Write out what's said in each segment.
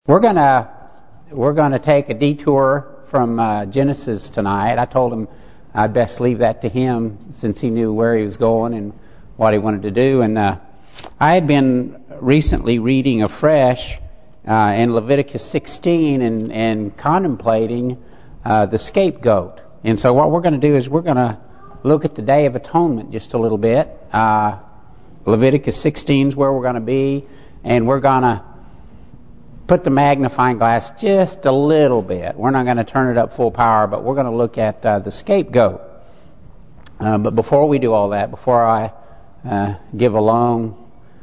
We're gonna take a detour from Genesis tonight. I told him I'd best leave that to him since he knew where he was going and what he wanted to do. And I had been recently reading afresh in Leviticus 16 and contemplating the scapegoat. And so what we're going to do is we're going to look at the Day of Atonement just a little bit. Leviticus 16 is where we're going to be, and we're going to put the magnifying glass just a little bit. We're not going to turn it up full power, but we're going to look at the scapegoat. But before we do all that, before I give a long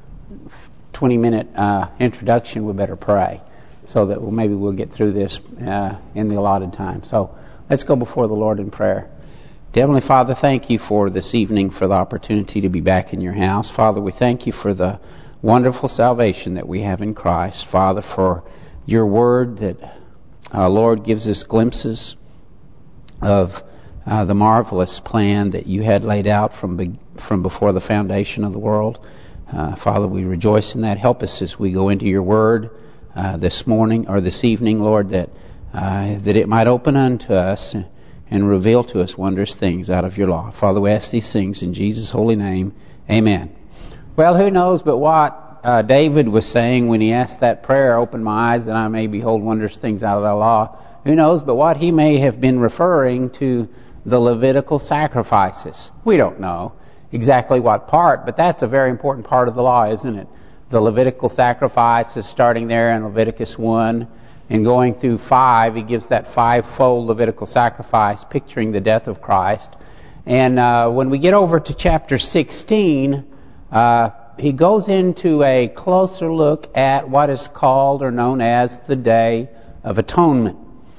20-minute introduction, we better pray so that maybe we'll get through this in the allotted time. So let's go before the Lord in prayer. Dear Heavenly Father, thank you for this evening, for the opportunity to be back in your house. Father, we thank you for the wonderful salvation that we have in Christ. Father, for your word that, Lord, gives us glimpses of the marvelous plan that you had laid out from before the foundation of the world. Father, we rejoice in that. Help us as we go into your word this morning or this evening, Lord, that it might open unto us and reveal to us wondrous things out of your law. Father, we ask these things in Jesus' holy name. Amen. Well, who knows but what David was saying when he asked that prayer, open my eyes that I may behold wondrous things out of thy law. Who knows but what he may have been referring to the Levitical sacrifices. We don't know exactly what part, but that's a very important part of the law, isn't it? The Levitical sacrifices, starting there in Leviticus 1 and going through 5, he gives that fivefold Levitical sacrifice picturing the death of Christ. And when we get over to chapter 16, he goes into a closer look at what is called or known as the Day of Atonement.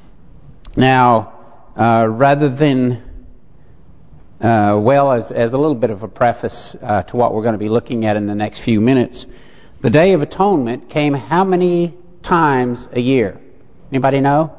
Now, rather than, as a little bit of a preface to what we're going to be looking at in the next few minutes, the Day of Atonement came how many times a year? Anybody know?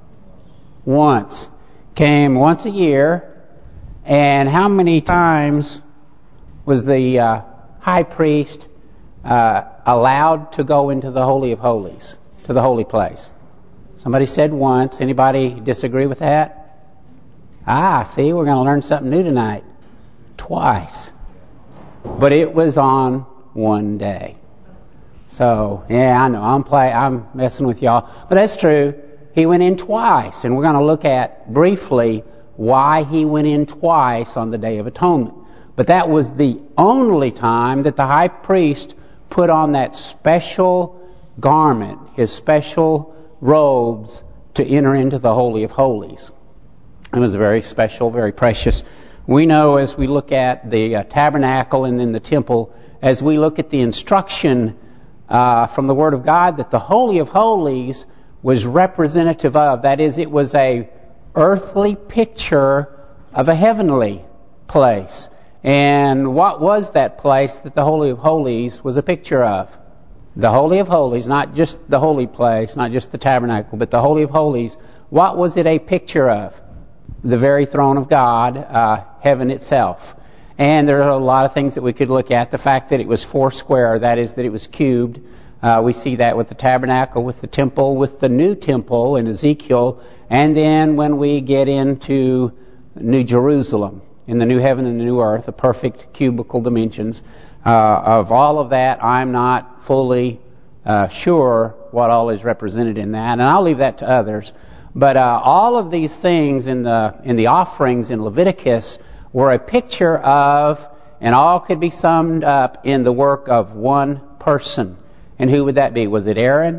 Once. Came once a year. And how many times was the high priest allowed to go into the Holy of Holies, to the holy place? Somebody said once. Anybody disagree with that? See, we're going to learn something new tonight. Twice. But it was on one day. So, yeah, I know, I'm messing with y'all. But that's true. He went in twice. And we're going to look at, briefly, why he went in twice on the Day of Atonement. But that was the only time that the high priest put on that special garment, his special robes, to enter into the Holy of Holies. It was very special, very precious. We know as we look at the tabernacle and then the temple, as we look at the instruction from the Word of God, that the Holy of Holies was representative of, that is, it was a earthly picture of a heavenly place. And what was that place that the Holy of Holies was a picture of? The Holy of Holies, not just the holy place, not just the tabernacle, but the Holy of Holies. What was it a picture of? The very throne of God, heaven itself. And there are a lot of things that we could look at. The fact that it was four square, that is, that it was cubed. We see that with the tabernacle, with the temple, with the new temple in Ezekiel. And then when we get into New Jerusalem, in the new heaven and the new earth, the perfect cubical dimensions. Of all of that, I'm not fully sure what all is represented in that. And I'll leave that to others. But all of these things in the offerings in Leviticus were a picture of, and all could be summed up in the work of one person. And who would that be? Was it Aaron?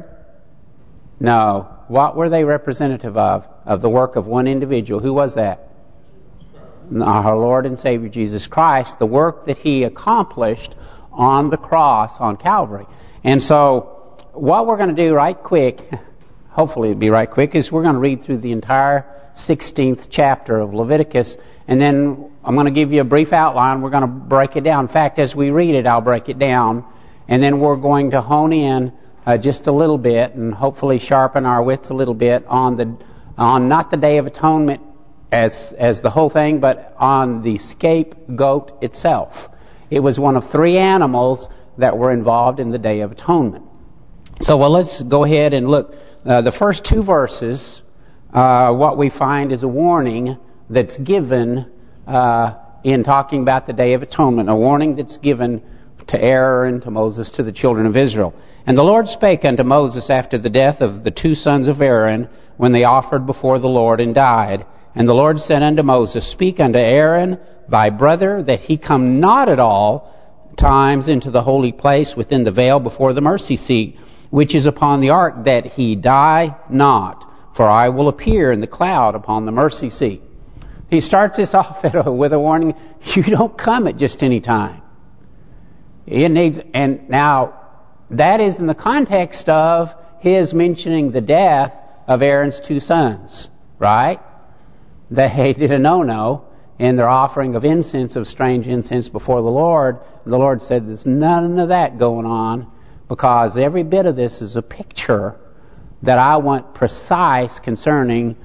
No. What were they representative of? Of the work of one individual. Who was that? Our Lord and Savior Jesus Christ. The work that He accomplished on the cross, on Calvary. And so, what we're going to do right quick, hopefully it'll be right quick, is we're going to read through the entire 16th chapter of Leviticus. And then I'm going to give you a brief outline. We're going to break it down. In fact, as we read it, I'll break it down. And then we're going to hone in just a little bit and hopefully sharpen our wits a little bit on not the Day of Atonement as the whole thing, but on the scapegoat itself. It was one of three animals that were involved in the Day of Atonement. So, well, let's go ahead and look. The first two verses, what we find is a warning that's given in talking about the Day of Atonement, a warning that's given to Aaron, to Moses, to the children of Israel. And the Lord spake unto Moses after the death of the two sons of Aaron, when they offered before the Lord and died. And the Lord said unto Moses, Speak unto Aaron thy brother, that he come not at all times into the holy place within the veil before the mercy seat, which is upon the ark, that he die not. For I will appear in the cloud upon the mercy seat. He starts this off with a warning, you don't come at just any time. And now, that is in the context of his mentioning the death of Aaron's two sons, right? They did a no-no in their offering of incense, of strange incense before the Lord. And the Lord said, there's none of that going on, because every bit of this is a picture that I want precise concerning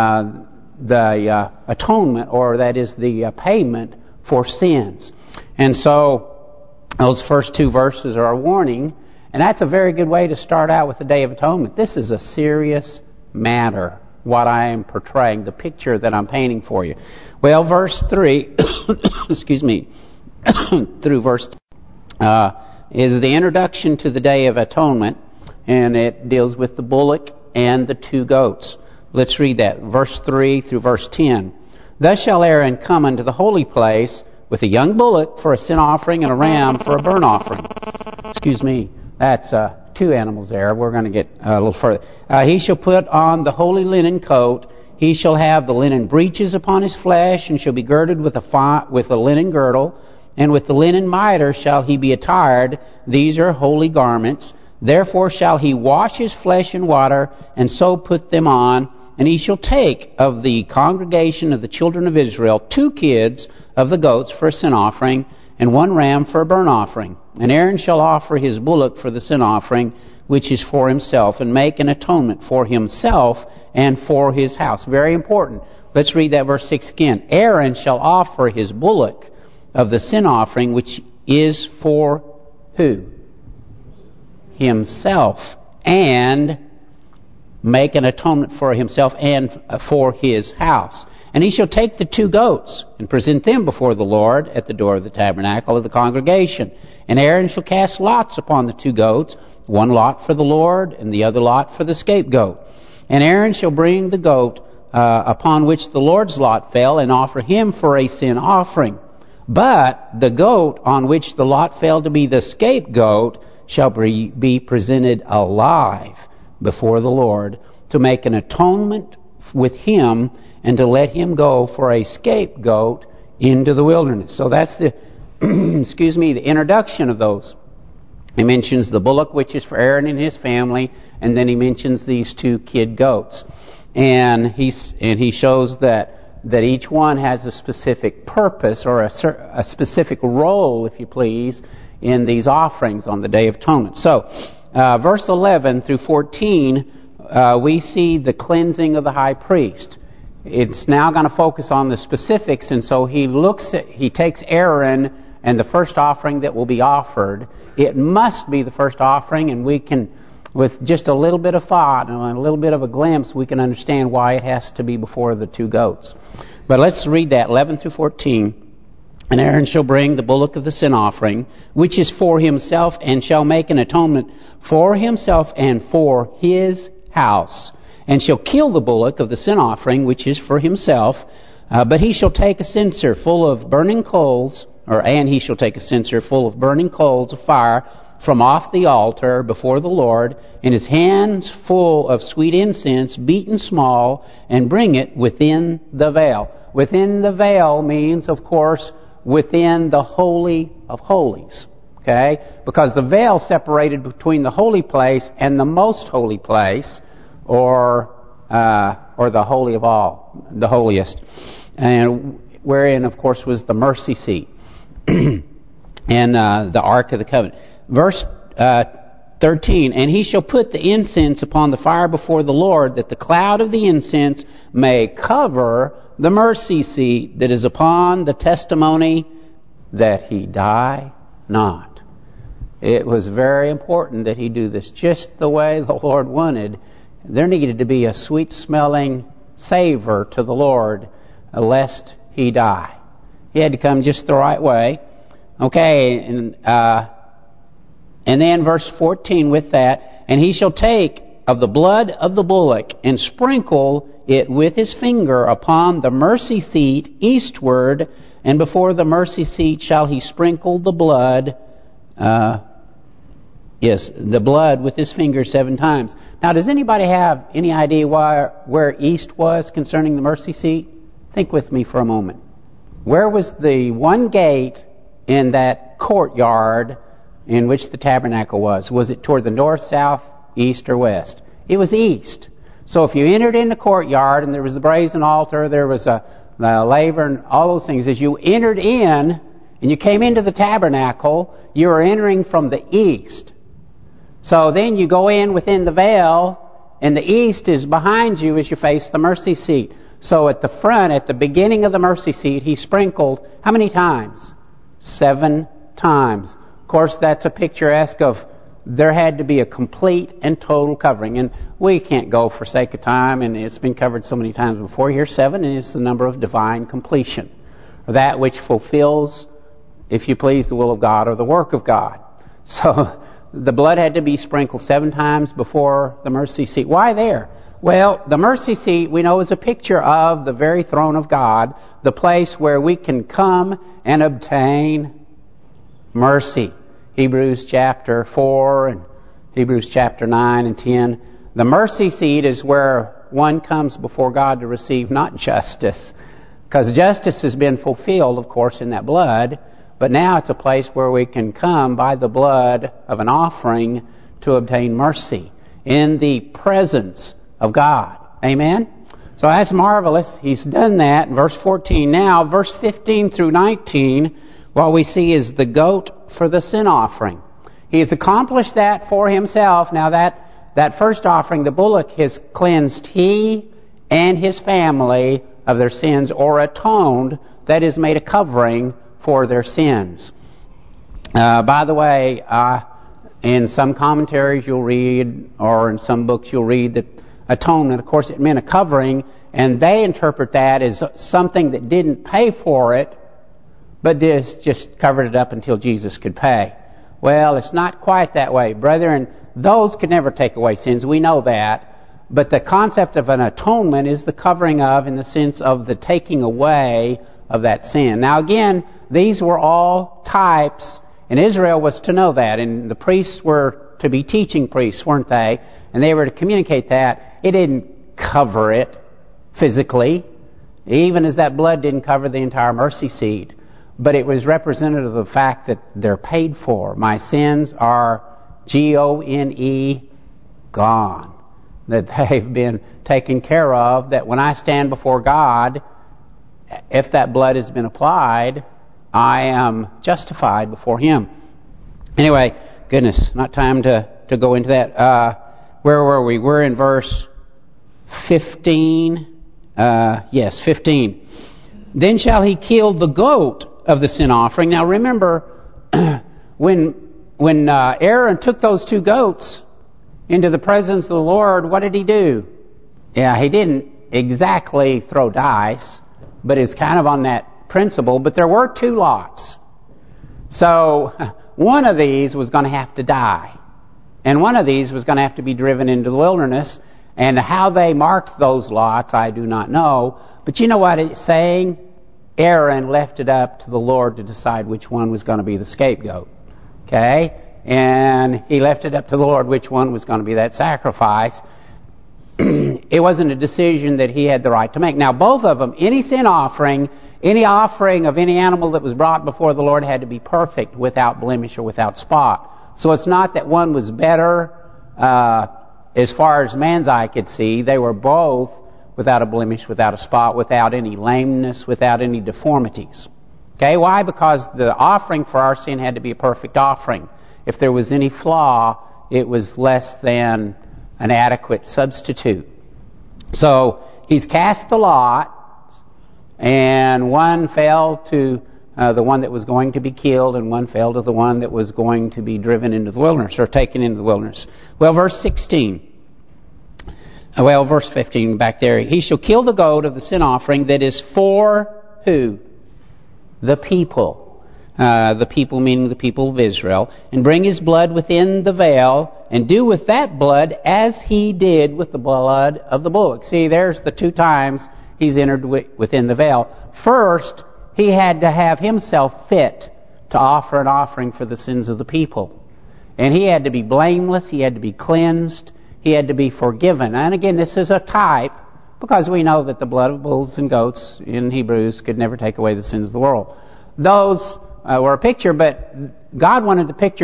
the atonement, or that is the payment for sins. And so those first two verses are a warning, and that's a very good way to start out with the Day of Atonement. This is a serious matter, what I am portraying, the picture that I'm painting for you. Well, verse 3, excuse me, through verse is the introduction to the Day of Atonement, and it deals with the bullock and the two goats. Let's read that, verse 3 through verse 10. Thus shall Aaron come unto the holy place with a young bullock for a sin offering and a ram for a burnt offering. Excuse me, that's two animals there. We're going to get a little further. He shall put on the holy linen coat. He shall have the linen breeches upon his flesh, and shall be girded with a linen girdle. And with the linen mitre shall he be attired. These are holy garments. Therefore shall he wash his flesh in water, and so put them on. And he shall take of the congregation of the children of Israel 2 kids of the goats for a sin offering, and 1 ram for a burnt offering. And Aaron shall offer his bullock for the sin offering, which is for himself, and make an atonement for himself and for his house. Very important. Let's read that verse 6 again. Aaron shall offer his bullock of the sin offering, which is for who? Himself. And make an atonement for himself and for his house. And he shall take the 2 goats and present them before the Lord at the door of the tabernacle of the congregation. And Aaron shall cast lots upon the 2 goats, 1 lot for the Lord and the other lot for the scapegoat. And Aaron shall bring the goat upon which the Lord's lot fell, and offer him for a sin offering. But the goat on which the lot fell to be the scapegoat shall be presented alive before the Lord, to make an atonement with him, and to let him go for a scapegoat into the wilderness. So that's the, excuse me, the introduction of those. He mentions the bullock, which is for Aaron and his family, and then he mentions these 2 kid goats. And he shows that each one has a specific purpose, or a specific role, if you please, in these offerings on the Day of Atonement. So, verse 11 through 14, we see the cleansing of the high priest. It's now going to focus on the specifics, and so he takes Aaron and the first offering that will be offered. It must be the first offering, and we can, with just a little bit of thought and a little bit of a glimpse, we can understand why it has to be before the 2 goats. But let's read that, 11 through 14. And Aaron shall bring the bullock of the sin offering, which is for himself, and shall make an atonement for himself and for his house. And shall kill the bullock of the sin offering, which is for himself. But he shall take a censer full of burning coals, and he shall take a censer full of burning coals of fire from off the altar before the Lord, and his hands full of sweet incense, beaten small, and bring it within the veil. Within the veil means, of course, within the Holy of Holies. Okay? Because the veil separated between the holy place and the most holy place, or the holy of all, the holiest, and wherein, of course, was the mercy seat and the Ark of the Covenant. Verse 13, and he shall put the incense upon the fire before the Lord, that the cloud of the incense may cover the mercy seat that is upon the testimony, that he die not. It was very important that he do this just the way the Lord wanted. There needed to be a sweet-smelling savor to the Lord, lest he die. He had to come just the right way. Okay, and then verse 14 with that, and he shall take of the blood of the bullock and sprinkle it with his finger upon the mercy seat eastward, and before the mercy seat shall he sprinkle the blood, the blood with his finger 7 times. Now, does anybody have any idea where east was concerning the mercy seat? Think with me for a moment. Where was the one gate in that courtyard in which the tabernacle was? Was it toward the north, south, east, or west? It was east. So if you entered in the courtyard and there was the brazen altar, there was a laver and all those things, as you entered in and you came into the tabernacle, you were entering from the east. So then you go in within the veil, and the east is behind you as you face the mercy seat. So at the front, at the beginning of the mercy seat, he sprinkled how many times? 7 times. Of course, that's a picturesque of there had to be a complete and total covering. And we can't go for sake of time, and it's been covered so many times before. Here, 7 is the number of divine completion, or that which fulfills, if you please, the will of God or the work of God. So the blood had to be sprinkled 7 times before the mercy seat. Why there? Well, the mercy seat, we know, is a picture of the very throne of God, the place where we can come and obtain mercy. Hebrews chapter 4 and Hebrews chapter 9 and 10. The mercy seat is where one comes before God to receive not justice, because justice has been fulfilled, of course, in that blood, but now it's a place where we can come by the blood of an offering to obtain mercy in the presence of God. Amen? So that's marvelous. He's done that in verse 14. Now, verse 15 through 19, what we see is the goat for the sin offering. He has accomplished that for himself. Now that first offering, the bullock, has cleansed he and his family of their sins, or atoned, that is, made a covering for their sins. By the way, in some commentaries you'll read, or in some books you'll read, that atonement, of course, it meant a covering, and they interpret that as something that didn't pay for it, but this just covered it up until Jesus could pay. Well, it's not quite that way, brethren. Those could never take away sins. We know that. But the concept of an atonement is the covering of, in the sense of the taking away of that sin. Now again, these were all types, and Israel was to know that, and the priests were to be teaching priests, weren't they? And they were to communicate that. It didn't cover it physically, even as that blood didn't cover the entire mercy seat. But it was representative of the fact that they're paid for. My sins are G-O-N-E, gone. That they've been taken care of, that when I stand before God, if that blood has been applied, I am justified before Him. Anyway, goodness, not time to go into that. Where were we? We're in verse 15. Yes, 15. Then shall he kill the goat of the sin offering. Now remember, when Aaron took those 2 goats into the presence of the Lord, what did he do? Yeah, he didn't exactly throw dice, but it's kind of on that principle. But there were 2 lots. So one of these was going to have to die. And one of these was going to have to be driven into the wilderness. And how they marked those lots, I do not know. But you know what it's saying? Aaron left it up to the Lord to decide which one was going to be the scapegoat. Okay? And he left it up to the Lord which one was going to be that sacrifice. It wasn't a decision that he had the right to make. Now, both of them, any sin offering, any offering of any animal that was brought before the Lord, had to be perfect, without blemish or without spot. So it's not that one was better as far as man's eye could see. They were both without a blemish, without a spot, without any lameness, without any deformities. Okay, why? Because the offering for our sin had to be a perfect offering. If there was any flaw, it was less than an adequate substitute. So he's cast the lot, and one fell to the one that was going to be killed, and one fell to the one that was going to be driven into the wilderness, or taken into the wilderness. Well, verse 16. Well, verse 15 back there. He shall kill the goat of the sin offering that is for who? The people. The people meaning the people of Israel. And bring his blood within the veil, and do with that blood as he did with the blood of the bullock. See, there's the 2 times he's entered within the veil. First, he had to have himself fit to offer an offering for the sins of the people. And he had to be blameless, he had to be cleansed, he had to be forgiven. And again, this is a type, because we know that the blood of bulls and goats in Hebrews could never take away the sins of the world. Those were a picture, but God wanted the picture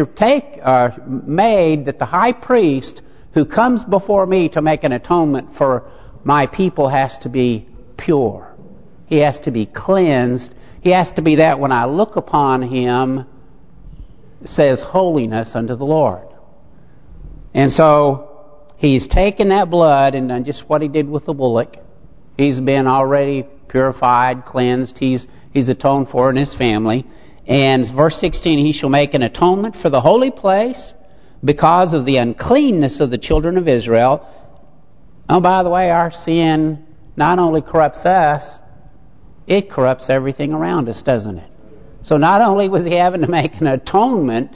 made that the high priest who comes before me to make an atonement for my people has to be pure. He has to be cleansed. He has to be that when I look upon him, says holiness unto the Lord. And so he's taken that blood and done just what he did with the bullock. He's been already purified, cleansed. He's atoned for in his family. And verse 16, he shall make an atonement for the holy place because of the uncleanness of the children of Israel. Oh, by the way, our sin not only corrupts us, it corrupts everything around us, doesn't it? So not only was he having to make an atonement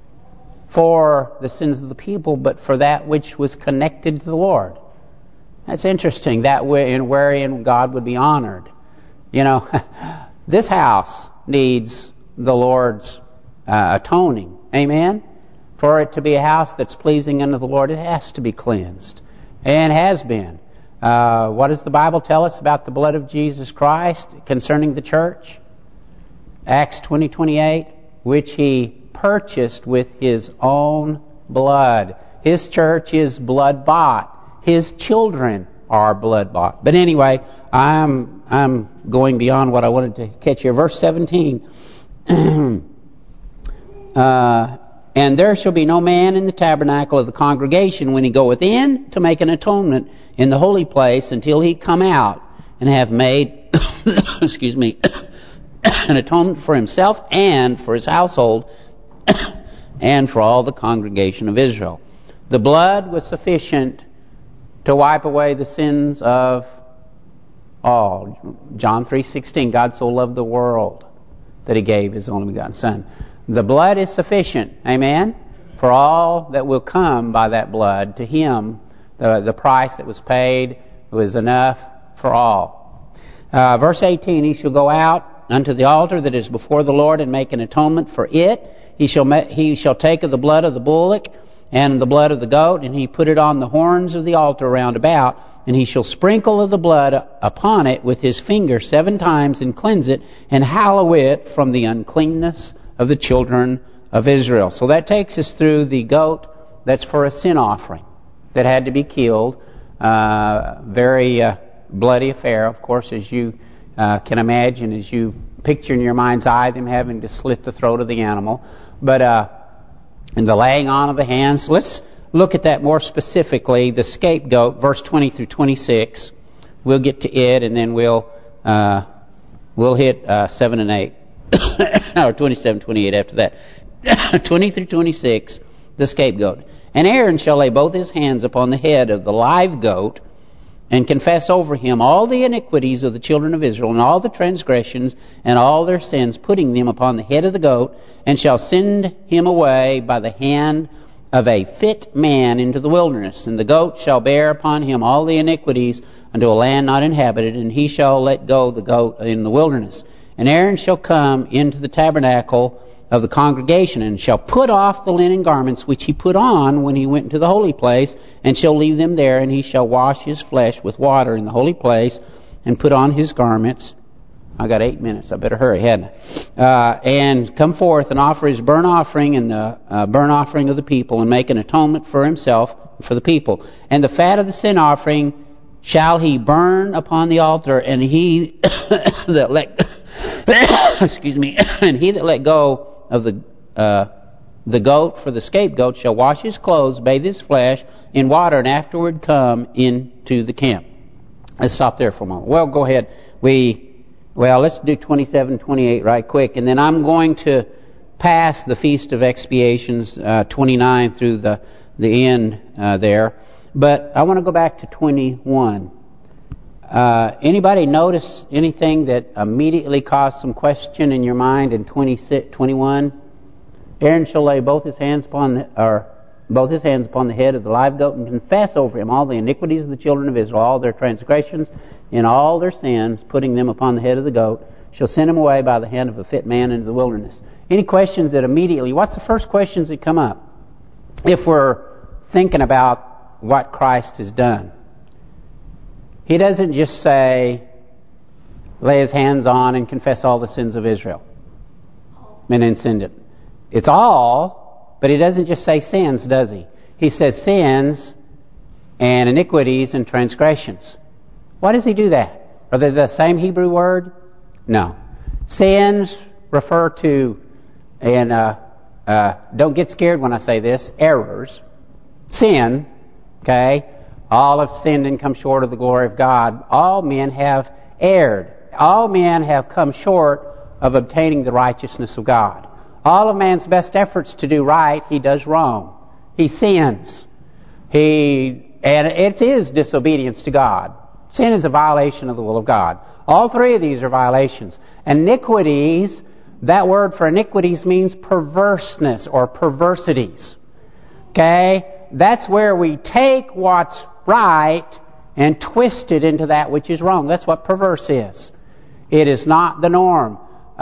for the sins of the people, but for that which was connected to the Lord. That's interesting, that way wherein God would be honored. You know, this house needs the Lord's atoning. Amen? For it to be a house that's pleasing unto the Lord, it has to be cleansed. And has been. What does the Bible tell us about the blood of Jesus Christ concerning the church? Acts 20:28, which he purchased with his own blood. His church is blood bought. His children are blood bought. But anyway, I'm going beyond what I wanted to catch here. Verse 17. And there shall be no man in the tabernacle of the congregation when he goeth in to make an atonement in the holy place until he come out and have made an atonement for himself and for his household and for all the congregation of Israel. The blood was sufficient to wipe away the sins of all. John 3:16, God so loved the world that he gave his only begotten Son. The blood is sufficient, amen, for all that will come by that blood. To him, the price that was paid was enough for all. Verse 18, he shall go out unto the altar that is before the Lord and make an atonement for it. He shall take of the blood of the bullock and the blood of the goat, and he put it on the horns of the altar round about, and he shall sprinkle of the blood upon it with his finger 7 times, and cleanse it, and hallow it from the uncleanness of the children of Israel. So that takes us through the goat that's for a sin offering that had to be killed. Very bloody affair, of course, as you can imagine, as you picture in your mind's eye them having to slit the throat of the animal. But and the laying on of the hands. Let's look at that more specifically. The scapegoat, verse 20 through 26. We'll get to it, and then we'll hit 7 and 8. Or 27, 28 after that. 20 through 26, the scapegoat. And Aaron shall lay both his hands upon the head of the live goat, and confess over him all the iniquities of the children of Israel, and all the transgressions, and all their sins, putting them upon the head of the goat, and shall send him away by the hand of a fit man into the wilderness. And the goat shall bear upon him all the iniquities unto a land not inhabited, and he shall let go the goat in the wilderness. And Aaron shall come into the tabernacle of the congregation, and shall put off the linen garments which he put on when he went into the holy place, and shall leave them there, and he shall wash his flesh with water in the holy place, and put on his garments. I got 8 minutes, I better hurry, hadn't I? And come forth and offer his burnt offering and the burnt offering of the people, and make an atonement for himself and for the people. And the fat of the sin offering shall he burn upon the altar, and he that and he that let go of the goat for the scapegoat shall wash his clothes, bathe his flesh in water, and afterward come into the camp. Let's stop there for a moment. Well, go ahead. We Well, let's do 27, 28 right quick, and then I'm going to pass the Feast of Expiations, 29 through the end there. But I want to go back to 21. Anybody notice anything that immediately caused some question in your mind in 21? Aaron shall lay both his hands upon the head of the live goat and confess over him all the iniquities of the children of Israel, all their transgressions and all their sins, putting them upon the head of the goat, shall send him away by the hand of a fit man into the wilderness. Any questions that immediately, what's the first questions that come up if we're thinking about what Christ has done? He doesn't just say, lay his hands on and confess all the sins of Israel and then send it. It's all, but he doesn't just say sins, does he? He says sins and iniquities and transgressions. Why does he do that? Are they the same Hebrew word? No. Sins refer to, and don't get scared when I say this, errors. Sin, okay? All have sinned and come short of the glory of God. All men have erred. All men have come short of obtaining the righteousness of God. All of man's best efforts to do right, he does wrong. He sins. And it is disobedience to God. Sin is a violation of the will of God. All three of these are violations. Iniquities, that word for iniquities means perverseness or perversities. Okay? That's where we take what's right and twist it into that which is wrong. That's what perverse is. It is not the norm.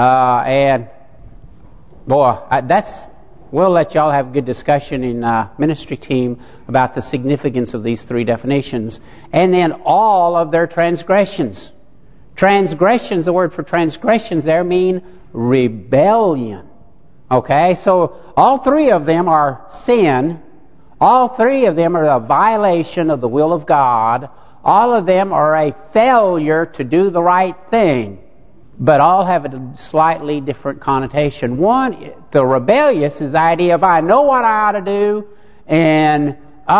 We'll let y'all have a good discussion in ministry team about the significance of these three definitions. And then all of their transgressions. Transgressions, the word for transgressions there mean rebellion. Okay, so all three of them are sin. All three of them are a violation of the will of God. All of them are a failure to do the right thing. But all have a slightly different connotation. One, the rebellious is the idea of I know what I ought to do, and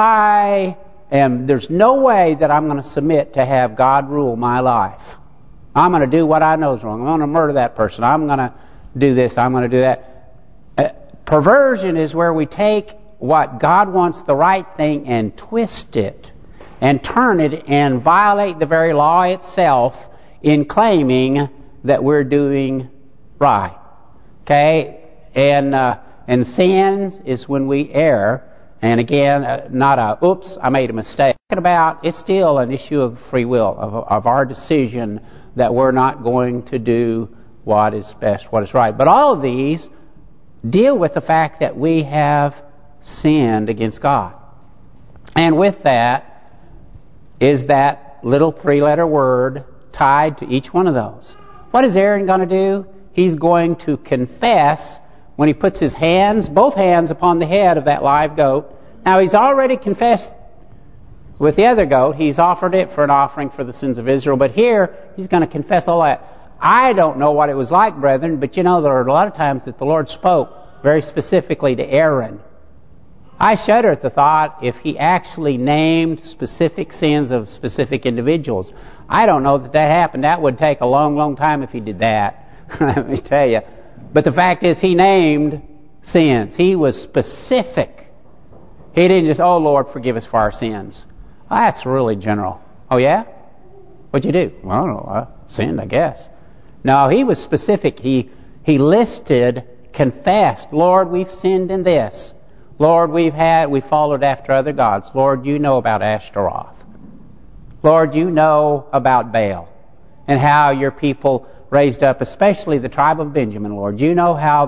there's no way that I'm going to submit to have God rule my life. I'm going to do what I know is wrong. I'm going to murder that person. I'm going to do this. I'm going to do that. Perversion is where we take what God wants the right thing and twist it and turn it and violate the very law itself in claiming that we're doing right. Okay? And sins is when we err. And again, not a, oops, I made a mistake. It's still an issue of free will, of our decision that we're not going to do what is best, what is right. But all of these deal with the fact that we have sinned against God. And with that is that little three-letter word tied to each one of those. What is Aaron going to do? He's going to confess when he puts his hands, both hands upon the head of that live goat. Now he's already confessed with the other goat. He's offered it for an offering for the sins of Israel. But here, he's going to confess all that. I don't know what it was like, brethren, but you know there are a lot of times that the Lord spoke very specifically to Aaron. I shudder at the thought if he actually named specific sins of specific individuals. I don't know that happened. That would take a long, long time if he did that. Let me tell you. But the fact is he named sins. He was specific. He didn't just, oh Lord, forgive us for our sins. Oh, that's really general. Oh yeah? What'd you do? Well, I don't know. I sinned, I guess. No, he was specific. He listed, confessed, Lord, we've sinned in this. Lord, we followed after other gods. Lord, you know about Ashtaroth. Lord, you know about Baal and how your people raised up, especially the tribe of Benjamin, Lord. You know how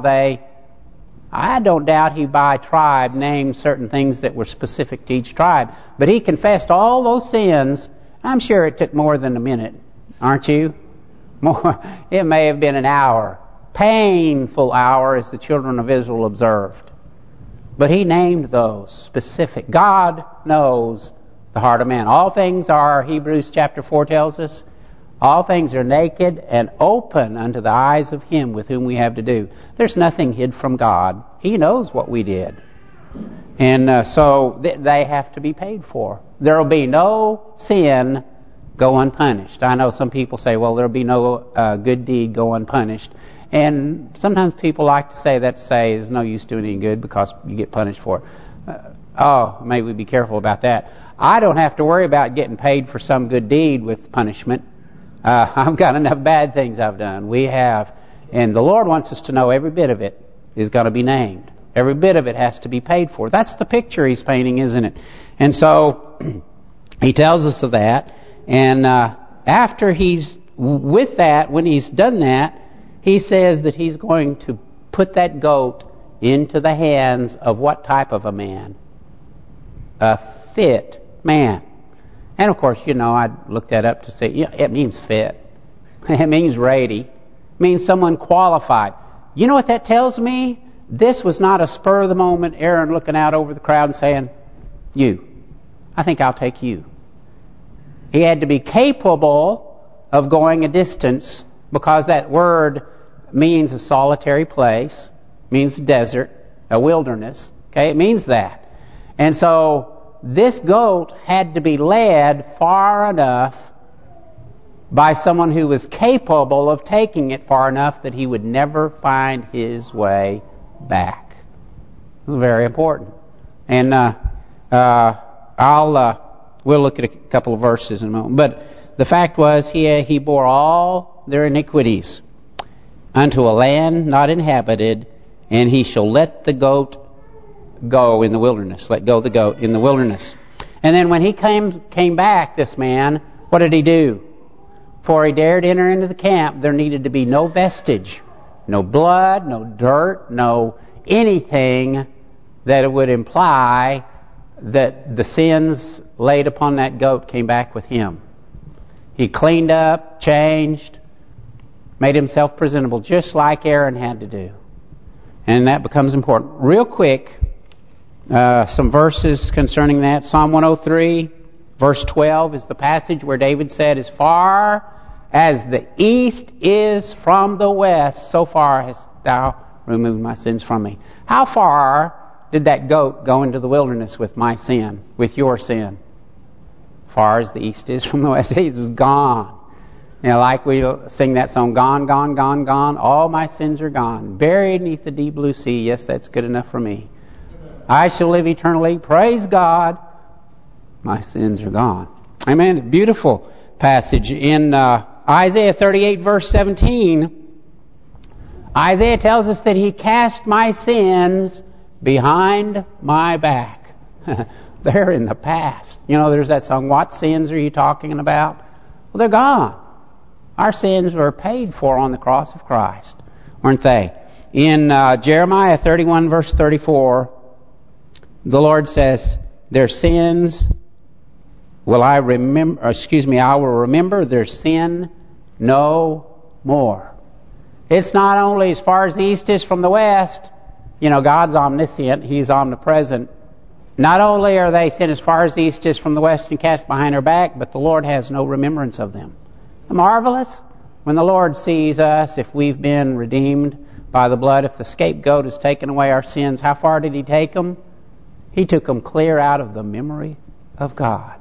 I don't doubt he by tribe named certain things that were specific to each tribe. But he confessed all those sins. I'm sure it took more than a minute, aren't you? More. It may have been an hour. Painful hour as the children of Israel observed. But he named those specific. God knows the heart of man. All things are, Hebrews chapter 4 tells us, all things are naked and open unto the eyes of him with whom we have to do. There's nothing hid from God. He knows what we did. And so they have to be paid for. There will be no sin go unpunished. I know some people say, well, there'll be no good deed go unpunished. And sometimes people like to say that, there's no use doing any good because you get punished for it. Maybe we be careful about that. I don't have to worry about getting paid for some good deed with punishment. I've got enough bad things I've done. We have. And the Lord wants us to know every bit of it is going to be named. Every bit of it has to be paid for. That's the picture He's painting, isn't it? And so He tells us of that. And after He's with that, when He's done that, He says that He's going to put that goat into the hands of what type of a man? A fit man. And of course, I looked that up to say, it means fit. It means ready. It means someone qualified. You know what that tells me? This was not a spur of the moment Aaron looking out over the crowd and saying, you. I think I'll take you. He had to be capable of going a distance, because that word means a solitary place, means desert, a wilderness. Okay, it means that. And so this goat had to be led far enough by someone who was capable of taking it far enough that he would never find his way back. This is very important. And we'll look at a couple of verses in a moment. But the fact was, he bore all their iniquities unto a land not inhabited, and He shall let the goat go in the wilderness. Let go the goat in the wilderness. And then when He came back, this man, what did He do? Before He dared enter into the camp, there needed to be no vestige, no blood, no dirt, no anything that would imply that the sins laid upon that goat came back with him. He cleaned up, changed, made himself presentable, just like Aaron had to do. And that becomes important. Real quick, some verses concerning that. Psalm 103, verse 12 is the passage where David said, as far as the east is from the west, so far hast thou removed my sins from me. How far did that goat go into the wilderness with my sin, with your sin? Far as the east is from the west. It was gone. Like we sing that song, gone, gone, gone, gone. All my sins are gone. Buried beneath the deep blue sea. Yes, that's good enough for me. I shall live eternally. Praise God. My sins are gone. Amen. Beautiful passage. In Isaiah 38, verse 17, Isaiah tells us that He cast my sins behind my back. They're in the past. There's that song, what sins are you talking about? Well, they're gone. Our sins were paid for on the cross of Christ, weren't they? In Jeremiah 31, verse 34, the Lord says, their sins will I will remember their sin no more. It's not only as far as the east is from the west. God's omniscient. He's omnipresent. Not only are they sin as far as the east is from the west and cast behind our back, but the Lord has no remembrance of them. Marvelous. When the Lord sees us, if we've been redeemed by the blood, if the scapegoat has taken away our sins, how far did He take them? He took them clear out of the memory of God.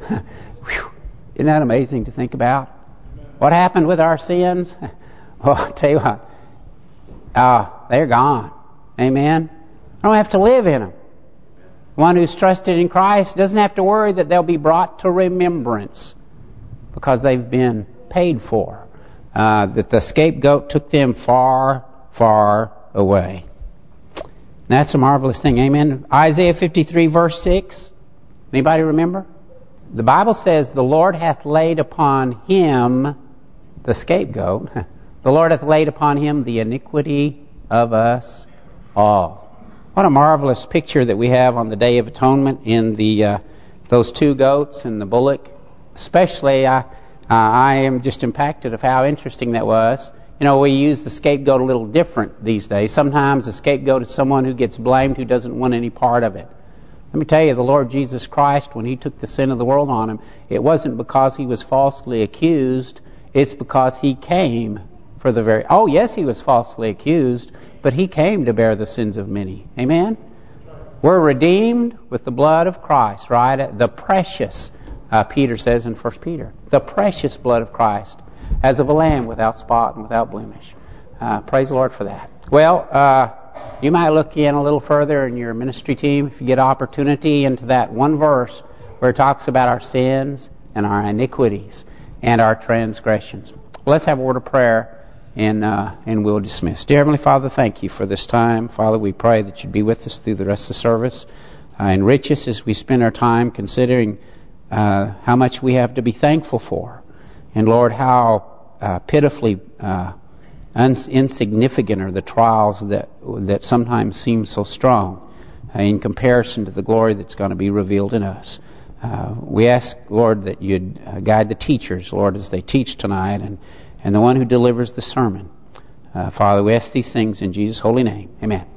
Isn't that amazing to think about? What happened with our sins? I'll tell you what. They're gone. Amen? I don't have to live in them. One who's trusted in Christ doesn't have to worry that they'll be brought to remembrance because they've been paid for. That the scapegoat took them far, far away. That's a marvelous thing. Amen? Isaiah 53, verse 6. Anybody remember? The Bible says, the Lord hath laid upon Him, the scapegoat, the Lord hath laid upon Him the iniquity of us all. What a marvelous picture that we have on the Day of Atonement in those two goats and the bullock. Especially, I am just impacted of how interesting that was. We use the scapegoat a little different these days. Sometimes the scapegoat is someone who gets blamed who doesn't want any part of it. Let me tell you, the Lord Jesus Christ, when He took the sin of the world on Him, it wasn't because He was falsely accused. It's because He came for the very... Oh, yes, He was falsely accused, but He came to bear the sins of many. Amen? We're redeemed with the blood of Christ, right? The precious Peter says in 1 Peter. The precious blood of Christ, as of a lamb without spot and without blemish. Praise the Lord for that. Well, you might look in a little further in your ministry team, if you get opportunity, into that one verse where it talks about our sins and our iniquities and our transgressions. Let's have a word of prayer, and we'll dismiss. Dear Heavenly Father, thank you for this time. Father, we pray that you'd be with us through the rest of the service. Enrich us as we spend our time considering how much we have to be thankful for. And Lord, how pitifully insignificant are the trials that sometimes seem so strong in comparison to the glory that's going to be revealed in us. We ask, Lord, that you'd guide the teachers, Lord, as they teach tonight, and the one who delivers the sermon. Father, we ask these things in Jesus' holy name. Amen.